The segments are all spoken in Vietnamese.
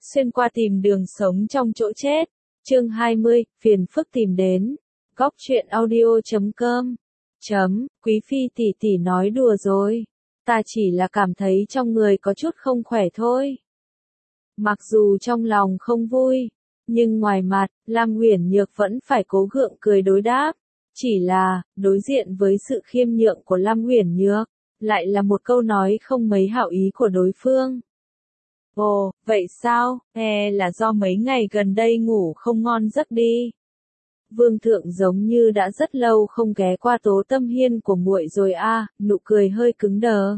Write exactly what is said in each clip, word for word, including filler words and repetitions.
xuyên qua tìm đường sống trong chỗ chết. Chương hai mươi, phiền phức tìm đến. Góc truyện audio chấm com. Chấm, Quý phi tỷ tỷ nói đùa rồi. Ta chỉ là cảm thấy trong người có chút không khỏe thôi. Mặc dù trong lòng không vui, nhưng ngoài mặt, Lam Uyển Nhược vẫn phải cố gượng cười đối đáp. Chỉ là, đối diện với sự khiêm nhượng của Lam Uyển Nhược, lại là một câu nói không mấy hảo ý của đối phương. Ồ, vậy sao, e là do mấy ngày gần đây ngủ không ngon giấc đi. Vương thượng giống như đã rất lâu không ghé qua Tố Tâm Hiên của muội rồi a, à, nụ cười hơi cứng đờ.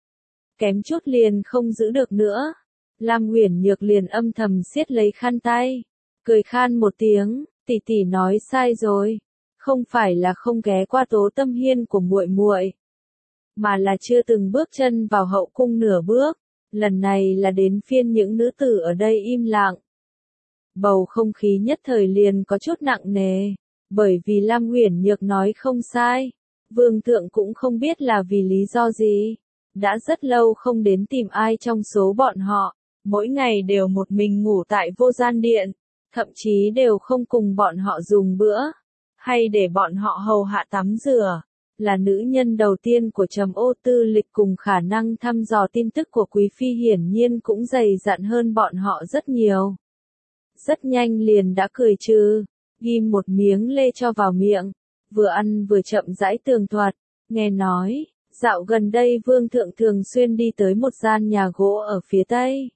Kém chút liền không giữ được nữa. Lam Uyển Nhược liền âm thầm siết lấy khăn tay, cười khan một tiếng, tỷ tỷ nói sai rồi, không phải là không ghé qua Tố Tâm Hiên của muội muội, mà là chưa từng bước chân vào hậu cung nửa bước. Lần này là đến phiên những nữ tử ở đây im lặng. Bầu không khí nhất thời liền có chút nặng nề, bởi vì Lam Uyển Nhược nói không sai. Vương thượng cũng không biết là vì lý do gì, đã rất lâu không đến tìm ai trong số bọn họ, mỗi ngày đều một mình ngủ tại vô gian điện, thậm chí đều không cùng bọn họ dùng bữa, hay để bọn họ hầu hạ tắm rửa. Là nữ nhân đầu tiên của Trầm Ô Tư Lịch cùng khả năng thăm dò tin tức của Quý phi hiển nhiên cũng dày dặn hơn bọn họ rất nhiều. Rất nhanh liền đã cười trừ, ghim một miếng lê cho vào miệng, vừa ăn vừa chậm rãi tường thuật, nghe nói, dạo gần đây Vương thượng thường xuyên đi tới một gian nhà gỗ ở phía Tây.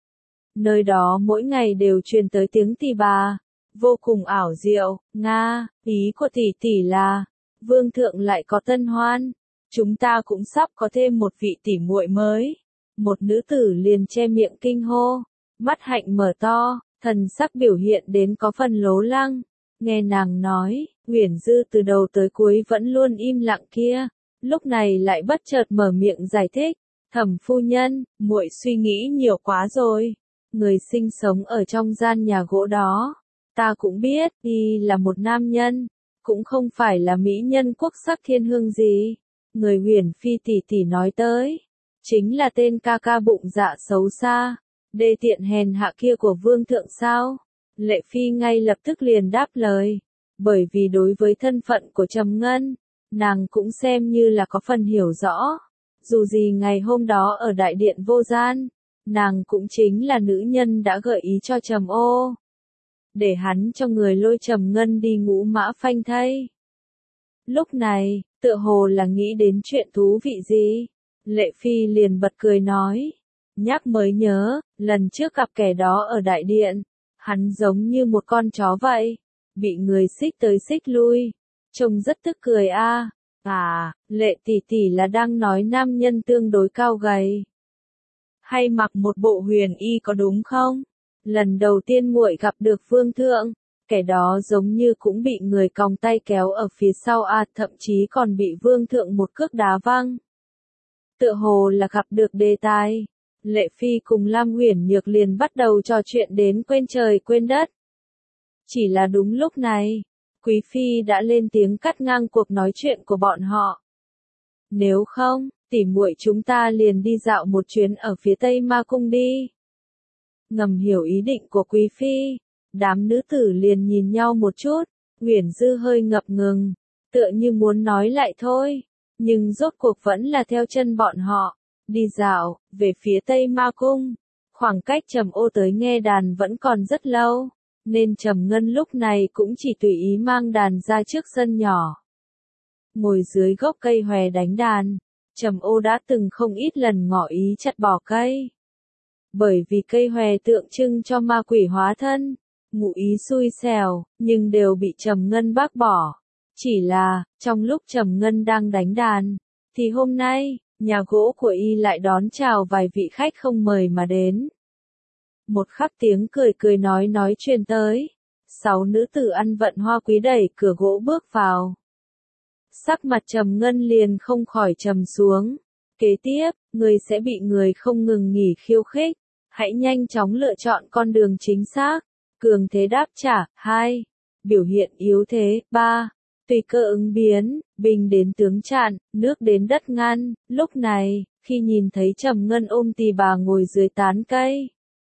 Nơi đó mỗi ngày đều truyền tới tiếng tỳ bà, vô cùng ảo diệu. Nga, ý của tỷ tỷ là Vương thượng lại có tân hoan, chúng ta cũng sắp có thêm một vị tỷ muội mới. Một nữ tử liền che miệng kinh hô, mắt hạnh mở to, thần sắc biểu hiện đến có phần lố lăng. Nghe nàng nói, Uyển Dư từ đầu tới cuối vẫn luôn im lặng kia, lúc này lại bất chợt mở miệng giải thích, Thẩm phu nhân, muội suy nghĩ nhiều quá rồi. Người sinh sống ở trong gian nhà gỗ đó, ta cũng biết, y là một nam nhân, cũng không phải là mỹ nhân quốc sắc thiên hương gì. Người Uyển phi tỷ tỷ nói tới, chính là tên ca ca bụng dạ xấu xa, đê tiện hèn hạ kia của Vương thượng sao? Lệ phi ngay lập tức liền đáp lời, bởi vì đối với thân phận của Trầm Ngân, nàng cũng xem như là có phần hiểu rõ. Dù gì ngày hôm đó ở đại điện vô gian, nàng cũng chính là nữ nhân đã gợi ý cho Trầm Ô, để hắn cho người lôi Trầm Ngân đi ngũ mã phanh thây. Lúc này, tựa hồ là nghĩ đến chuyện thú vị gì, Lệ phi liền bật cười nói, nhắc mới nhớ, lần trước gặp kẻ đó ở đại điện, hắn giống như một con chó vậy, bị người xích tới xích lui, trông rất tức cười a. À. À, Lệ tỷ tỷ là đang nói nam nhân tương đối cao gầy, hay mặc một bộ huyền y có đúng không? Lần đầu tiên muội gặp được Vương thượng, kẻ đó giống như cũng bị người còng tay kéo ở phía sau a, à, thậm chí còn bị Vương thượng một cước đá văng. Tựa hồ là gặp được đề tài, Lệ phi cùng Lam Uyển Nhược liền bắt đầu trò chuyện đến quên trời quên đất. Chỉ là đúng lúc này, Quý phi đã lên tiếng cắt ngang cuộc nói chuyện của bọn họ. Nếu không, tỉ muội chúng ta liền đi dạo một chuyến ở phía Tây Ma Cung đi. Ngầm hiểu ý định của Quý phi, đám nữ tử liền nhìn nhau một chút, Uyển Dư hơi ngập ngừng, tựa như muốn nói lại thôi, nhưng rốt cuộc vẫn là theo chân bọn họ, đi dạo, về phía Tây Ma Cung. Khoảng cách Trầm Ô tới nghe đàn vẫn còn rất lâu, nên Trầm Ngân lúc này cũng chỉ tùy ý mang đàn ra trước sân nhỏ. Ngồi dưới gốc cây hòe đánh đàn, Trầm Ô đã từng không ít lần ngỏ ý chặt bỏ cây. Bởi vì cây hòe tượng trưng cho ma quỷ hóa thân, ngụ ý xui xẻo, nhưng đều bị Trầm Ngân bác bỏ. Chỉ là, trong lúc Trầm Ngân đang đánh đàn, thì hôm nay, nhà gỗ của y lại đón chào vài vị khách không mời mà đến. Một khắc tiếng cười cười nói nói truyền tới, sáu nữ tử ăn vận hoa quý đẩy cửa gỗ bước vào. Sắc mặt Trầm Ngân liền không khỏi trầm xuống. Kế tiếp, người sẽ bị người không ngừng nghỉ khiêu khích, hãy nhanh chóng lựa chọn con đường chính xác. Cường thế đáp trả, hai. Biểu hiện yếu thế, ba. Tùy cơ ứng biến, binh đến tướng chặn, nước đến đất ngăn. Lúc này, khi nhìn thấy Trầm Ngân ôm tỳ bà ngồi dưới tán cây,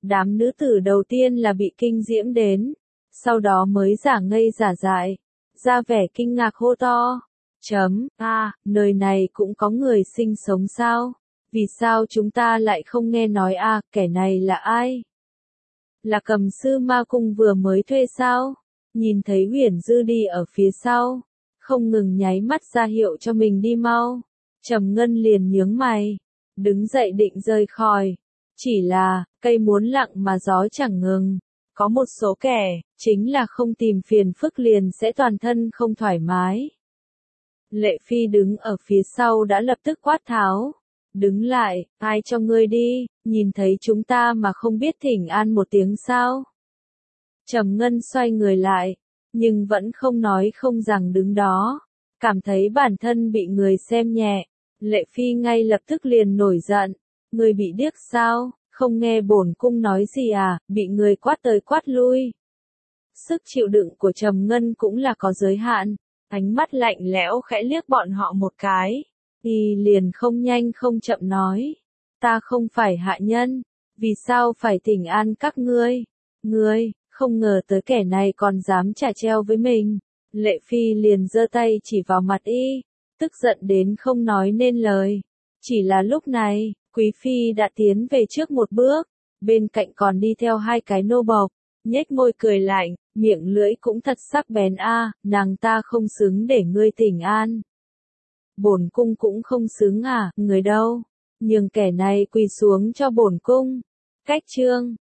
Đám nữ tử đầu tiên là bị kinh diễm đến, sau đó mới giả ngây giả dại, ra vẻ kinh ngạc hô to. Chấm, a, à, nơi này cũng có người sinh sống sao? Vì sao chúng ta lại không nghe nói a, à, kẻ này là ai? Là Cầm Sư Ma Cung vừa mới thuê sao? Nhìn thấy Huyền Dư đi ở phía sau, không ngừng nháy mắt ra hiệu cho mình đi mau. Trầm Ngân liền nhướng mày, đứng dậy định rời khỏi. Chỉ là, cây muốn lặng mà gió chẳng ngừng. Có một số kẻ, chính là không tìm phiền phức liền sẽ toàn thân không thoải mái. Lệ Phi đứng ở phía sau đã lập tức quát tháo. Đứng lại, ai cho ngươi đi, nhìn thấy chúng ta mà không biết thỉnh an một tiếng sao? Trầm Ngân xoay người lại, nhưng vẫn không nói không rằng đứng đó. Cảm thấy bản thân bị người xem nhẹ. Lệ Phi ngay lập tức liền nổi giận. Ngươi bị điếc sao? Không nghe bổn cung nói gì à? Bị người quát tới quát lui. Sức chịu đựng của Trầm Ngân cũng là có giới hạn. Ánh mắt lạnh lẽo khẽ liếc bọn họ một cái. Y liền không nhanh không chậm nói. Ta không phải hạ nhân. Vì sao phải thỉnh an các ngươi? Ngươi, không ngờ tới kẻ này còn dám trả treo với mình. Lệ Phi liền giơ tay chỉ vào mặt y. Tức giận đến không nói nên lời. Chỉ là lúc này, Quý Phi đã tiến về trước một bước. Bên cạnh còn đi theo hai cái nô bộc. Nhếch môi cười lạnh, miệng lưỡi cũng thật sắc bén a, à, nàng ta không xứng để ngươi thỉnh an. Bổn cung cũng không xứng à, người đâu, nhường kẻ này quỳ xuống cho bổn cung. Cách chương